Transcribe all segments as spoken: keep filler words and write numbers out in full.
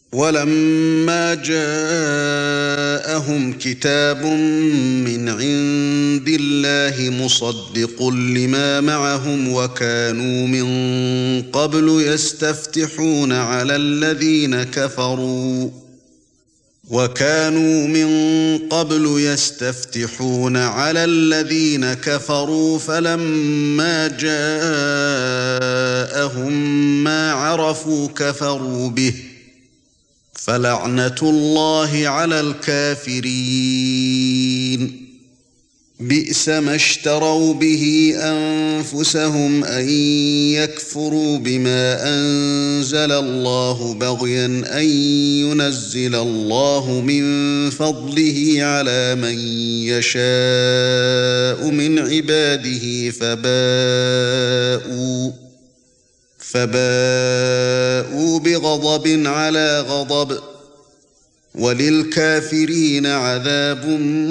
وَلَمَّا جَاءَهُمْ كِتَابٌ مِّنْ عِندِ اللَّهِ مُصَدِّقٌ لِّمَا مَعَهُمْ وَكَانُوا مِن قَبْلُ يَسْتَفْتِحُونَ عَلَى الَّذِينَ كَفَرُوا وَكَانُوا مِن قَبْلُ يَسْتَفْتِحُونَ عَلَى الَّذِينَ كَفَرُوا فَلَمَّا جَاءَهُم مَّا عَرَفُوا كَفَرُوا بِهِ فَلَعْنَةُ اللَّهِ عَلَى الْكَافِرِينَ بِئْسَ مَا اشْتَرَوْا بِهِ أَنفُسَهُمْ أَن يَكْفُرُوا بِمَا أَنزَلَ اللَّهُ بَغْيًا أَن يُنَزِّلَ اللَّهُ مِن فَضْلِهِ عَلَى مَن يَشَاءُ مِنْ عِبَادِهِ فَبَاءُوا فَبَاءُوا بِغَضَبٍ عَلَى غَضَبٍ وَلِلْكَافِرِينَ عَذَابٌ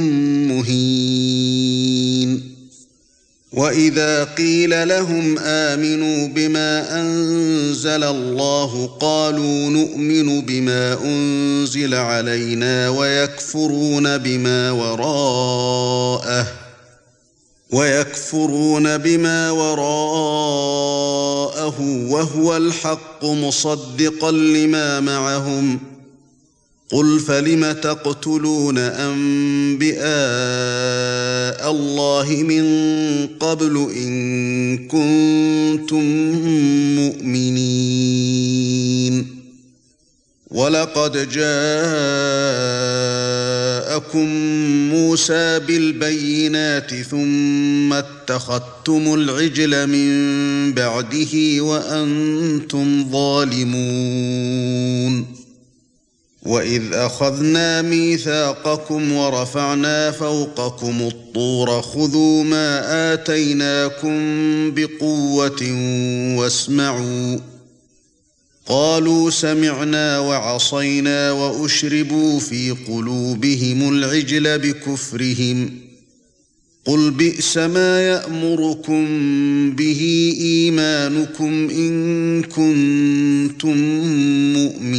مُهِينٌ وَإِذَا قِيلَ لَهُمْ آمِنُوا بِمَا أَنزَلَ اللَّهُ قَالُوا نُؤْمِنُ بِمَا أُنزِلَ عَلَيْنَا وَيَكْفُرُونَ بِمَا وَرَاءَهُ وَيَكْفُرُونَ بِمَا وَرَاءَهُ وَهُوَ الْحَقُّ مُصَدِّقًا لِّمَا مَعَهُمْ قُلْ فَلِمَ تَقْتُلُونَ أَنبِيَاءَ اللَّهِ مِن قَبْلُ إِن كُنتُم مُّؤْمِنِينَ وَلَقَدْ جَاءَكُم مُوسَى بِالْبَيِّنَاتِ ثُمَّ اتَّخَذْتُمُ الْعِجْلَ مِن بَعْدِهِ وَأَنتُمْ ظَالِمُونَ وَإِذْ أَخَذْنَا مِيثَاقَكُمْ وَرَفَعْنَا فَوْقَكُمُ الطُّورَ خُذُوا مَا آتَيْنَاكُمْ بِقُوَّةٍ وَاسْمَعُوا قَالُوا سَمِعْنَا وَعَصَيْنَا وَأُشْرِبُوا فِي قُلُوبِهِمُ الْعِجْلَ بِكُفْرِهِمْ قُلْ بِئْسَ مَا يَأْمُرُكُمْ بِهِ إِيمَانُكُمْ إِن كُنتُم مُّؤْمِنِينَ